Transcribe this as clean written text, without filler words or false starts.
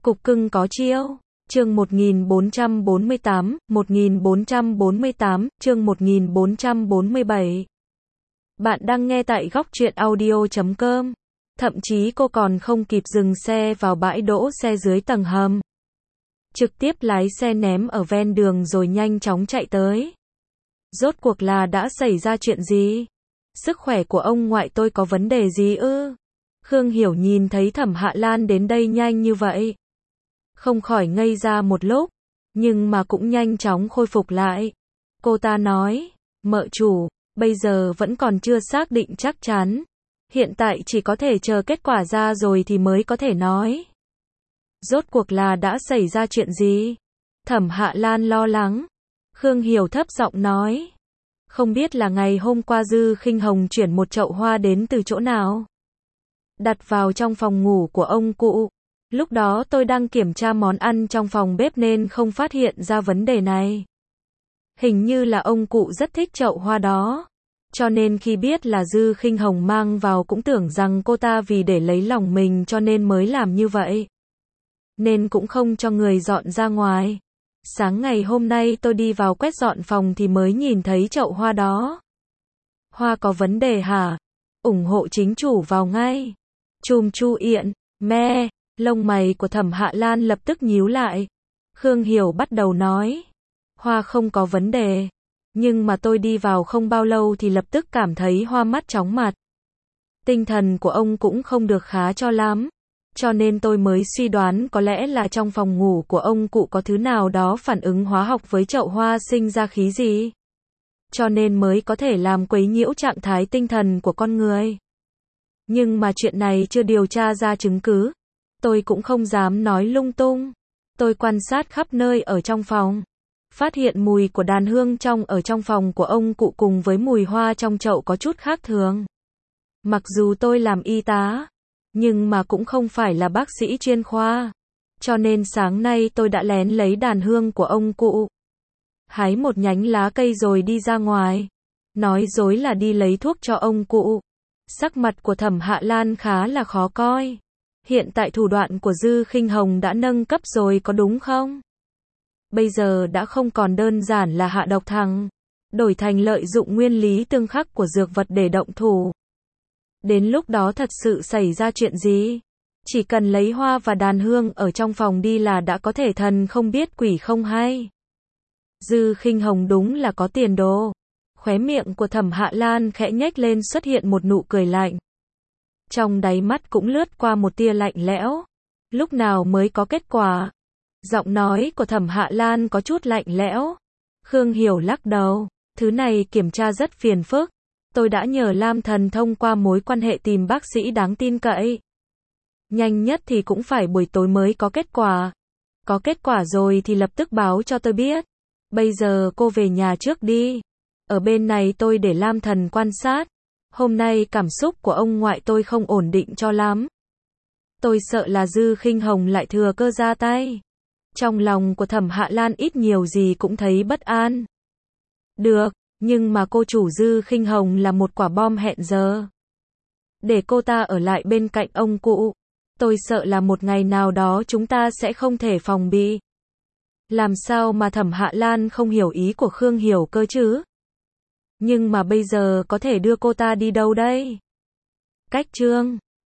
Cục cưng có chiêu. Chương 1448, chương 1447. Bạn đang nghe tại góc truyện audio.com. Thậm chí cô còn không kịp dừng xe vào bãi đỗ xe dưới tầng hầm. Trực tiếp lái xe ném ở ven đường rồi nhanh chóng chạy tới. Rốt cuộc là đã xảy ra chuyện gì? Sức khỏe của ông ngoại tôi có vấn đề gì ư? Khương Hiểu nhìn thấy Thẩm Hạ Lan đến đây nhanh như vậy, không khỏi ngây ra một lúc, nhưng mà cũng nhanh chóng khôi phục lại. Cô ta nói, mợ chủ, bây giờ vẫn còn chưa xác định chắc chắn. Hiện tại chỉ có thể chờ kết quả ra rồi thì mới có thể nói. Rốt cuộc là đã xảy ra chuyện gì? Thẩm Hạ Lan lo lắng. Khương Hiểu thấp giọng nói, không biết là ngày hôm qua Dư Khinh Hồng chuyển một chậu hoa đến từ chỗ nào, đặt vào trong phòng ngủ của ông cụ. Lúc đó tôi đang kiểm tra món ăn trong phòng bếp nên không phát hiện ra vấn đề này. Hình như là ông cụ rất thích chậu hoa đó, cho nên khi biết là Dư Khinh Hồng mang vào cũng tưởng rằng cô ta vì để lấy lòng mình cho nên mới làm như vậy, nên cũng không cho người dọn ra ngoài. Sáng ngày hôm nay tôi đi vào quét dọn phòng thì mới nhìn thấy chậu hoa đó. Hoa có vấn đề hả? Ủng hộ chính chủ vào ngay. Chùm chu yện, me. Lông mày của Thẩm Hạ Lan lập tức nhíu lại. Khương Hiểu bắt đầu nói, hoa không có vấn đề, nhưng mà tôi đi vào không bao lâu thì lập tức cảm thấy hoa mắt chóng mặt. Tinh thần của ông cũng không được khá cho lắm, cho nên tôi mới suy đoán có lẽ là trong phòng ngủ của ông cụ có thứ nào đó phản ứng hóa học với chậu hoa sinh ra khí gì, cho nên mới có thể làm quấy nhiễu trạng thái tinh thần của con người. Nhưng mà chuyện này chưa điều tra ra chứng cứ, tôi cũng không dám nói lung tung. Tôi quan sát khắp nơi ở trong phòng, phát hiện mùi của đàn hương ở trong phòng của ông cụ cùng với mùi hoa trong chậu có chút khác thường. Mặc dù tôi làm y tá, nhưng mà cũng không phải là bác sĩ chuyên khoa, cho nên sáng nay tôi đã lén lấy đàn hương của ông cụ, hái một nhánh lá cây rồi đi ra ngoài, nói dối là đi lấy thuốc cho ông cụ. Sắc mặt của Thẩm Hạ Lan khá là khó coi. Hiện tại thủ đoạn của Dư Khinh Hồng đã nâng cấp rồi có đúng không? Bây giờ đã không còn đơn giản là hạ độc thằng, đổi thành lợi dụng nguyên lý tương khắc của dược vật để động thủ. Đến lúc đó thật sự xảy ra chuyện gì? Chỉ cần lấy hoa và đàn hương ở trong phòng đi là đã có thể thần không biết quỷ không hay. Dư Khinh Hồng đúng là có tiền đồ. Khóe miệng của Thẩm Hạ Lan khẽ nhếch lên xuất hiện một nụ cười lạnh. Trong đáy mắt cũng lướt qua một tia lạnh lẽo. Lúc nào mới có kết quả? Giọng nói của Thẩm Hạ Lan có chút lạnh lẽo. Khương Hiểu lắc đầu. Thứ này kiểm tra rất phiền phức. Tôi đã nhờ Lam Thần thông qua mối quan hệ tìm bác sĩ đáng tin cậy. Nhanh nhất thì cũng phải buổi tối mới có kết quả. Có kết quả rồi thì lập tức báo cho tôi biết. Bây giờ cô về nhà trước đi. Ở bên này tôi để Lam Thần quan sát. Hôm nay cảm xúc của ông ngoại tôi không ổn định cho lắm. Tôi sợ là Dư Khinh Hồng lại thừa cơ ra tay. Trong lòng của Thẩm Hạ Lan ít nhiều gì cũng thấy bất an. Được, nhưng mà cô chủ Dư Khinh Hồng là một quả bom hẹn giờ. Để cô ta ở lại bên cạnh ông cụ. Tôi sợ là một ngày nào đó chúng ta sẽ không thể phòng bị. Làm sao mà Thẩm Hạ Lan không hiểu ý của Khương Hiểu cơ chứ? Nhưng mà bây giờ có thể đưa cô ta đi đâu đây? Cách chương